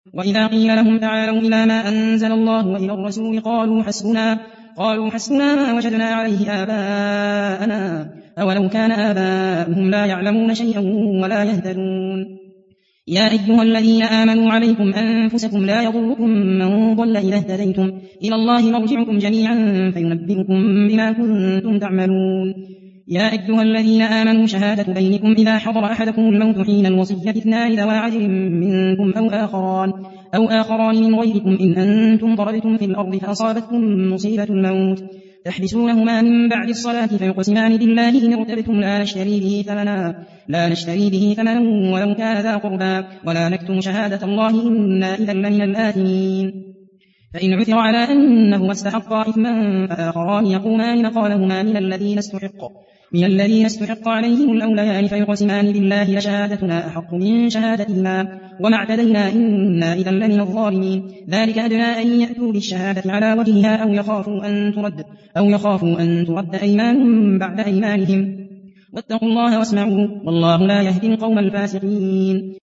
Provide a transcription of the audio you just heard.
وإذا قيل لهم تعالوا إلى ما أنزل الله وإلى الرسول قالوا حسبنا ما وجدنا عليه آباءنا أولو كان آباؤهم لا يعلمون شيئا ولا يهتدون يا أيها الذين آمنوا عليكم أنفسكم لا يضركم من ضل إذا اهتديتم إلى الله مرجعكم جميعا فينبئكم بما كنتم تعملون يا أيها الذين آمنوا شهادة بينكم إذا حضر أحدكم الموت حين الوصية اثنان ذوى عدل منكم أو آخران من غيركم إن أنتم ضربتم في الأرض فأصابتكم مصيبة الموت تحبسونهما من بعد الصلاة فيقسمان بالله إن ارتبتم لا نشتري به ثمنا ولو كان ذا قربى ولا نكتم شهادة الله إنا إذا لمن الآثمين فإن عثر على أنهما استحقا إثما فآخران يقومان مقالهما من الذين استحق عليهم الأوليان فيقسمان بالله لشهادتنا أحق من شهادتهما وما اعتدينا إنا إذا لمن الظالمين ذلك أدنى أن يأتوا بالشهادة على وجهها أو يخافوا أن ترد أيمان بعد أيمانهم واتقوا الله واسمعوا والله لا يهدي القوم الفاسقين